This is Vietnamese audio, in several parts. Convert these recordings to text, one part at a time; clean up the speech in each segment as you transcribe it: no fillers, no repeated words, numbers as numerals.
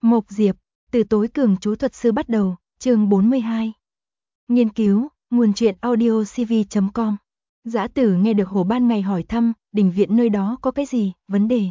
Mộc Diệp, từ tối cường chú thuật sư bắt đầu, chương 42. Nghiên cứu, nguồn truyện audio cv.com. Dã Tử nghe được Hồ Ban Ngày hỏi thăm, đình viện nơi đó có cái gì, vấn đề.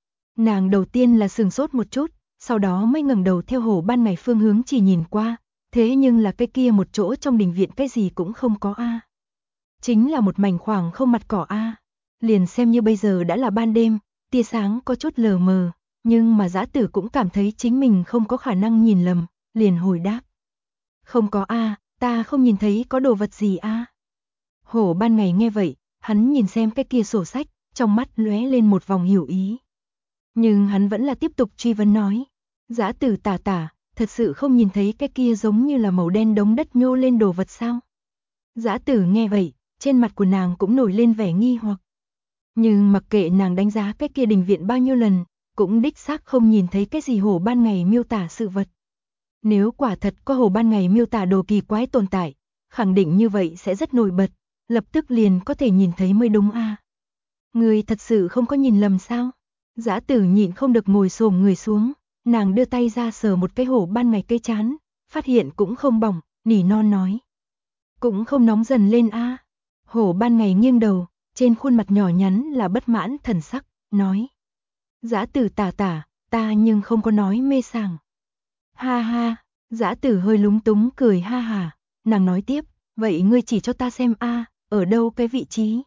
Nàng đầu tiên là sừng sốt một chút, sau đó mới ngẩng đầu theo Hồ Ban Ngày phương hướng chỉ nhìn qua, thế nhưng là cái kia một chỗ trong đình viện cái gì cũng không có a. Chính là một mảnh khoảng không mặt cỏ a. Liền xem như bây giờ đã là ban đêm, tia sáng có chút lờ mờ, nhưng mà Dã Tử cũng cảm thấy chính mình không có khả năng nhìn lầm, liền hồi đáp. Không có a, ta không nhìn thấy có đồ vật gì a. Hổ Ban Ngày nghe vậy, hắn nhìn xem cái kia sổ sách, trong mắt lóe lên một vòng hiểu ý. Nhưng hắn vẫn là tiếp tục truy vấn nói. Dã Tử tả, thật sự không nhìn thấy cái kia giống như là màu đen đống đất nhô lên đồ vật sao? Dã Tử nghe vậy, trên mặt của nàng cũng nổi lên vẻ nghi hoặc. Nhưng mặc kệ nàng đánh giá cái kia đình viện bao nhiêu lần, cũng đích xác không nhìn thấy cái gì Hổ Ban Ngày miêu tả sự vật. Nếu quả thật có Hổ Ban Ngày miêu tả đồ kỳ quái tồn tại, khẳng định như vậy sẽ rất nổi bật, lập tức liền có thể nhìn thấy mới đúng a. Người thật sự không có nhìn lầm sao? Dã Tử nhịn không được ngồi xổm người xuống, nàng đưa tay ra sờ một cái Hổ Ban Ngày cây trán, phát hiện cũng không bỏng, nỉ non nói. Cũng không nóng dần lên a. Hổ Ban Ngày nghiêng đầu, trên khuôn mặt nhỏ nhắn là bất mãn thần sắc, nói. Dã Tử tả, ta nhưng không có nói mê sảng. Ha ha, Dã Tử hơi lúng túng cười ha hà, nàng nói tiếp, vậy ngươi chỉ cho ta xem a, ở đâu cái vị trí.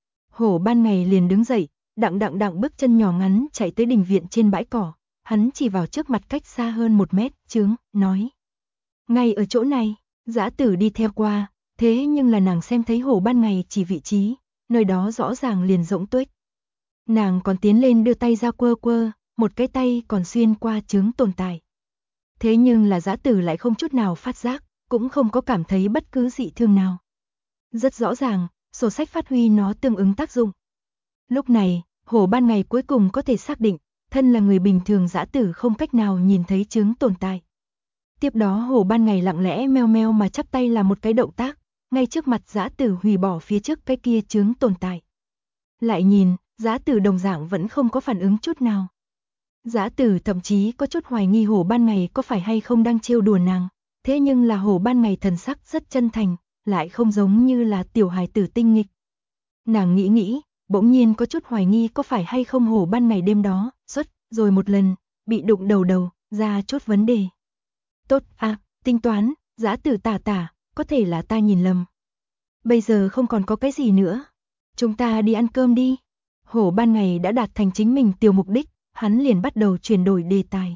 Hổ Ban Ngày liền đứng dậy, đặng bước chân nhỏ ngắn chạy tới đình viện trên bãi cỏ, hắn chỉ vào trước mặt cách xa hơn 1 mét, chướng, nói. Ngay ở chỗ này, Dã Tử đi theo qua, thế nhưng là nàng xem thấy Hổ Ban Ngày chỉ vị trí, nơi đó rõ ràng liền rỗng tuếch. Nàng còn tiến lên đưa tay ra quơ, một cái tay còn xuyên qua chướng tồn tại. Thế nhưng là Dã Tử lại không chút nào phát giác, cũng không có cảm thấy bất cứ dị thương nào. Rất rõ ràng, sổ sách phát huy nó tương ứng tác dụng. Lúc này, Hổ Ban Ngày cuối cùng có thể xác định, thân là người bình thường Dã Tử không cách nào nhìn thấy chướng tồn tại. Tiếp đó Hổ Ban Ngày lặng lẽ meo mà chắp tay làm một cái động tác, ngay trước mặt Dã Tử hủy bỏ phía trước cái kia chướng tồn tại. Lại nhìn, Dã Tử đồng dạng vẫn không có phản ứng chút nào. Dã Tử thậm chí có chút hoài nghi Hổ Ban Ngày có phải hay không đang trêu đùa nàng, thế nhưng là Hổ Ban Ngày thần sắc rất chân thành, lại không giống như là tiểu hài tử tinh nghịch. Nàng nghĩ, bỗng nhiên có chút hoài nghi có phải hay không Hổ Ban Ngày đêm đó, xuất rồi một lần, bị đụng đầu, ra chút vấn đề. Tốt tính toán, Dã Tử tả, có thể là ta nhìn lầm. Bây giờ không còn có cái gì nữa. Chúng ta đi ăn cơm đi. Hổ Ban Ngày đã đạt thành chính mình tiểu mục đích, hắn liền bắt đầu chuyển đổi đề tài.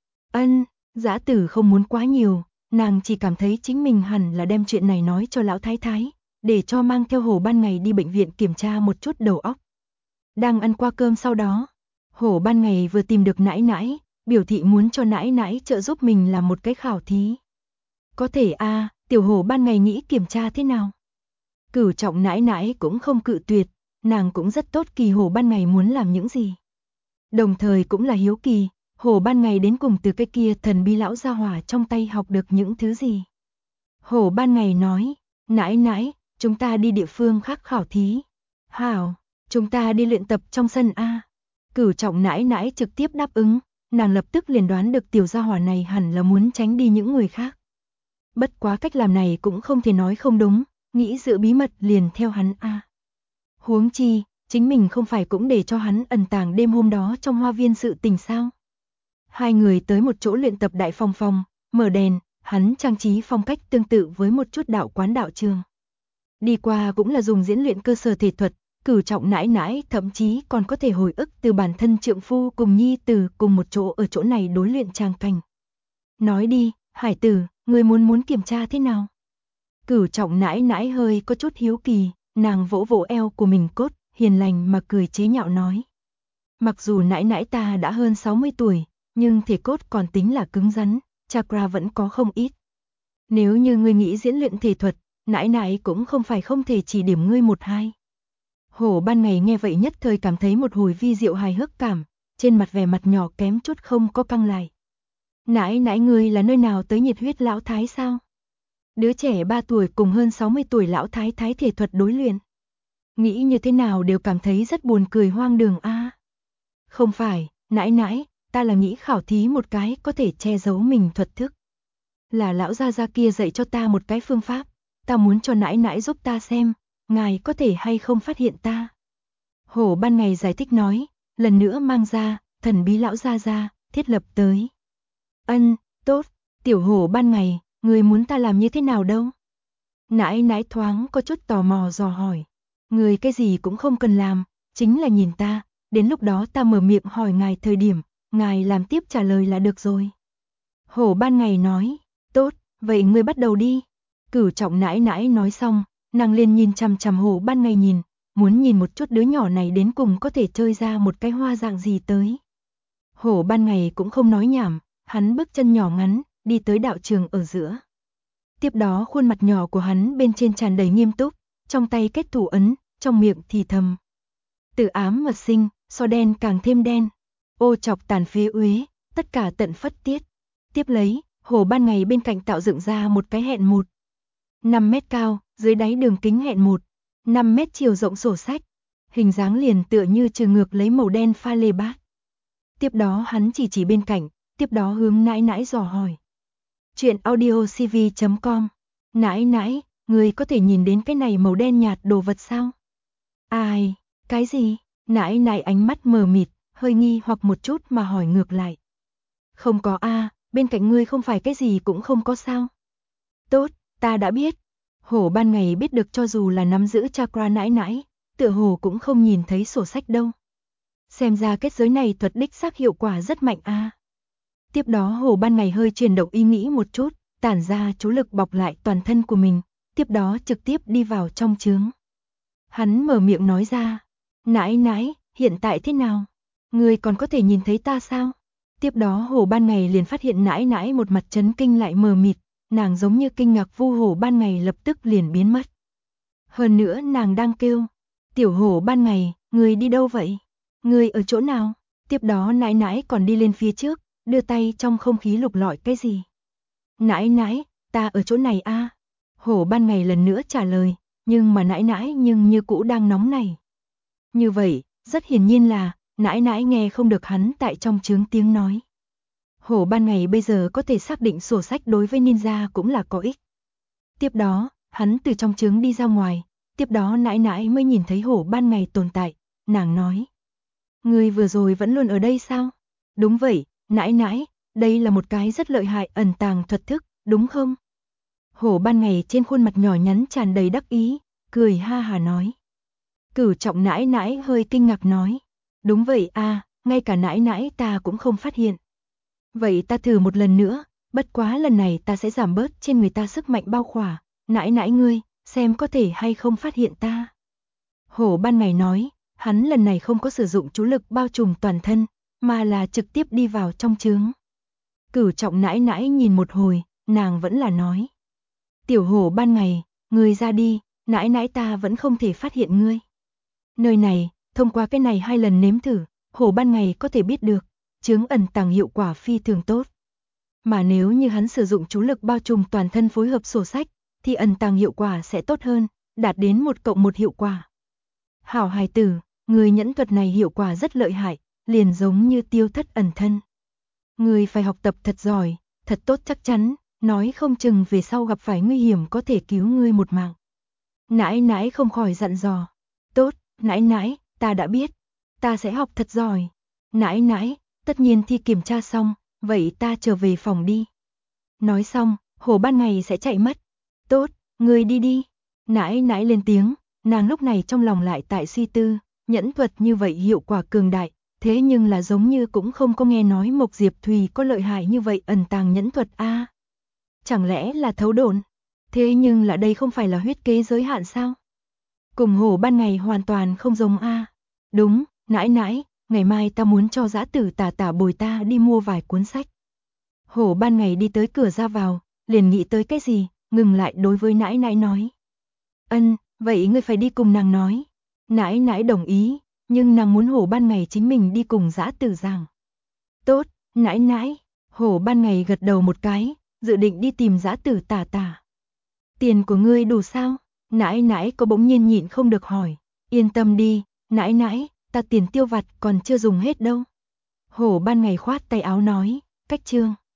Dã Tử không muốn quá nhiều, nàng chỉ cảm thấy chính mình hẳn là đem chuyện này nói cho lão thái thái, để cho mang theo Hổ Ban Ngày đi bệnh viện kiểm tra một chút đầu óc. Đang ăn qua cơm sau đó, Hổ Ban Ngày vừa tìm được nãi nãi, biểu thị muốn cho nãi nãi trợ giúp mình làm một cái khảo thí. Có thể tiểu Hổ Ban Ngày nghĩ kiểm tra thế nào? Cửu Trọng nãi nãi cũng không cự tuyệt, nàng cũng rất tốt kỳ Hổ Ban Ngày muốn làm những gì. Đồng thời cũng là hiếu kỳ, Hổ Ban Ngày đến cùng từ cái kia thần bí lão gia hỏa trong tay học được những thứ gì. Hổ Ban Ngày nói, nãi, chúng ta đi địa phương khác khảo thí. Hảo, chúng ta đi luyện tập trong sân a. Cửu Trọng nãi trực tiếp đáp ứng, nàng lập tức liền đoán được tiểu gia hỏa này hẳn là muốn tránh đi những người khác. Bất quá cách làm này cũng không thể nói không đúng, nghĩ giữ bí mật liền theo hắn Huống chi, chính mình không phải cũng để cho hắn ẩn tàng đêm hôm đó trong hoa viên sự tình sao. Hai người tới một chỗ luyện tập đại phòng, mở đèn, hắn trang trí phong cách tương tự với một chút đạo quán đạo trường. Đi qua cũng là dùng diễn luyện cơ sở thể thuật, Cửu Trọng nãi thậm chí còn có thể hồi ức từ bản thân trượng phu cùng nhi tử cùng một chỗ ở chỗ này đối luyện tràng cảnh. Nói đi, Hải tử, người muốn kiểm tra thế nào? Cửu Trọng nãi hơi có chút hiếu kỳ, nàng vỗ eo của mình cốt, hiền lành mà cười chế nhạo nói. Mặc dù nãi ta đã hơn 60 tuổi, nhưng thể cốt còn tính là cứng rắn, chakra vẫn có không ít. Nếu như ngươi nghĩ diễn luyện thể thuật, nãi cũng không phải không thể chỉ điểm ngươi 1-2. Hổ Ban Ngày nghe vậy nhất thời cảm thấy một hồi vi diệu hài hước cảm, trên mặt vẻ mặt nhỏ kém chút không có căng lại. Nãi ngươi là nơi nào tới nhiệt huyết lão thái sao? Đứa trẻ 3 tuổi cùng hơn 60 tuổi lão thái thể thuật đối luyện. Nghĩ như thế nào đều cảm thấy rất buồn cười hoang đường Không phải, nãi, ta là nghĩ khảo thí một cái có thể che giấu mình thuật thức. Là lão gia gia kia dạy cho ta một cái phương pháp, ta muốn cho nãi nãi giúp ta xem, ngài có thể hay không phát hiện ta. Hổ ban ngày giải thích nói, lần nữa mang ra, thần bí lão gia gia, thiết lập tới. Ân, tốt, tiểu hổ ban ngày, người muốn ta làm như thế nào đâu? Nãi nãi thoáng có chút tò mò dò hỏi. Người cái gì cũng không cần làm, chính là nhìn ta, đến lúc đó ta mở miệng hỏi ngài thời điểm, ngài làm tiếp trả lời là được rồi. Hổ ban ngày nói, tốt, vậy ngươi bắt đầu đi. Cửu Trọng nãi nãi nói xong, nàng liền nhìn chằm chằm hổ ban ngày nhìn, muốn nhìn một chút đứa nhỏ này đến cùng có thể chơi ra một cái hoa dạng gì tới. Hổ ban ngày cũng không nói nhảm, hắn bước chân nhỏ ngắn, đi tới đạo trường ở giữa. Tiếp đó khuôn mặt nhỏ của hắn bên trên tràn đầy nghiêm túc, trong tay kết thủ ấn, trong miệng thì thầm. Từ ám mật sinh, so đen càng thêm đen. Ô chọc tàn phế uế, tất cả tận phất tiết. Tiếp lấy, hổ ban ngày bên cạnh tạo dựng ra một cái hẹn 5 mét cao, dưới đáy đường kính hẹn 5 mét chiều rộng sổ sách. Hình dáng liền tựa như trừ ngược lấy màu đen pha lê bát. Tiếp đó hắn chỉ bên cạnh, tiếp đó hướng nãi nãi dò hỏi. Chuyện audiocv.com. Nãi nãi, người có thể nhìn đến cái này màu đen nhạt đồ vật sao? Ai, cái gì? Nãi nãi ánh mắt mờ mịt, hơi nghi hoặc một chút mà hỏi ngược lại. Không có a, bên cạnh ngươi không phải cái gì cũng không có sao? Tốt, ta đã biết. Hổ ban ngày biết được cho dù là nắm giữ chakra nãi nãi, tựa hồ cũng không nhìn thấy sổ sách đâu. Xem ra kết giới này thuật đích xác hiệu quả rất mạnh a. Tiếp đó hổ ban ngày hơi chuyển động ý nghĩ một chút, tản ra chú lực bọc lại toàn thân của mình, tiếp đó trực tiếp đi vào trong chướng. Hắn mở miệng nói ra, nãi nãi, hiện tại thế nào? Người còn có thể nhìn thấy ta sao? Tiếp đó hổ ban ngày liền phát hiện nãi nãi một mặt chấn kinh lại mờ mịt, nàng giống như kinh ngạc vu hổ ban ngày lập tức liền biến mất. Hơn nữa nàng đang kêu, tiểu hổ ban ngày, người đi đâu vậy? Người ở chỗ nào? Tiếp đó nãi nãi còn đi lên phía trước, đưa tay trong không khí lục lọi cái gì? Nãi nãi, ta ở chỗ này a. Hổ ban ngày lần nữa trả lời, nhưng mà nãi nãi nhưng như cũ đang nóng này. Như vậy, rất hiển nhiên là, nãi nãi nghe không được hắn tại trong chướng tiếng nói. Hổ ban ngày bây giờ có thể xác định sổ sách đối với ninja cũng là có ích. Tiếp đó, hắn từ trong chướng đi ra ngoài, tiếp đó nãi nãi mới nhìn thấy hổ ban ngày tồn tại, nàng nói. Người vừa rồi vẫn luôn ở đây sao? Đúng vậy, nãi nãi, đây là một cái rất lợi hại ẩn tàng thuật thức, đúng không? Hổ ban ngày trên khuôn mặt nhỏ nhắn tràn đầy đắc ý, cười ha hà nói. Cửu Trọng nãi nãi hơi kinh ngạc nói. Đúng vậy a, ngay cả nãi nãi ta cũng không phát hiện. Vậy ta thử một lần nữa, bất quá lần này ta sẽ giảm bớt trên người ta sức mạnh bao khỏa, nãi nãi ngươi, xem có thể hay không phát hiện ta. Hổ ban ngày nói, hắn lần này không có sử dụng chú lực bao trùm toàn thân, mà là trực tiếp đi vào trong chướng. Cửu Trọng nãi nãi nhìn một hồi, nàng vẫn là nói. Tiểu hổ ban ngày, ngươi ra đi, nãi nãi ta vẫn không thể phát hiện ngươi. Nơi này, thông qua cái này 2 lần nếm thử, hổ ban ngày có thể biết được, chướng ẩn tàng hiệu quả phi thường tốt. Mà nếu như hắn sử dụng chú lực bao trùm toàn thân phối hợp sổ sách, thì ẩn tàng hiệu quả sẽ tốt hơn, đạt đến 1+1 hiệu quả. Hảo hài tử, người nhẫn thuật này hiệu quả rất lợi hại, liền giống như tiêu thất ẩn thân. Người phải học tập thật giỏi, thật tốt chắc chắn, nói không chừng về sau gặp phải nguy hiểm có thể cứu ngươi một mạng. Nãi nãi không khỏi dặn dò. Tốt, nãi nãi, ta đã biết. Ta sẽ học thật giỏi. Nãi nãi, tất nhiên thi kiểm tra xong, vậy ta trở về phòng đi. Nói xong, hổ ban ngày sẽ chạy mất. Tốt, ngươi đi đi. Nãi nãi lên tiếng, nàng lúc này trong lòng lại tại suy tư, nhẫn thuật như vậy hiệu quả cường đại, thế nhưng là giống như cũng không có nghe nói Mộc Diệp Thùy có lợi hại như vậy ẩn tàng nhẫn thuật a. Chẳng lẽ là thấu độn? Thế nhưng là đây không phải là huyết kế giới hạn sao? Cùng hổ ban ngày hoàn toàn không giống a. Đúng, nãi nãi, ngày mai ta muốn cho dã tử tả tả bồi ta đi mua vài cuốn sách. Hổ ban ngày đi tới cửa ra vào, liền nghĩ tới cái gì, ngừng lại đối với nãi nãi nói. Ân, vậy ngươi phải đi cùng nàng nói. Nãi nãi đồng ý, nhưng nàng muốn hổ ban ngày chính mình đi cùng dã tử giảng. Tốt, nãi nãi, hổ ban ngày gật đầu một cái, dự định đi tìm dã tử tả tả. Tiền của ngươi đủ sao? Nãi nãi có bỗng nhiên nhịn không được hỏi. Yên tâm đi, nãi nãi, ta tiền tiêu vặt còn chưa dùng hết đâu. Hổ ban ngày khoát tay áo nói, cách Trương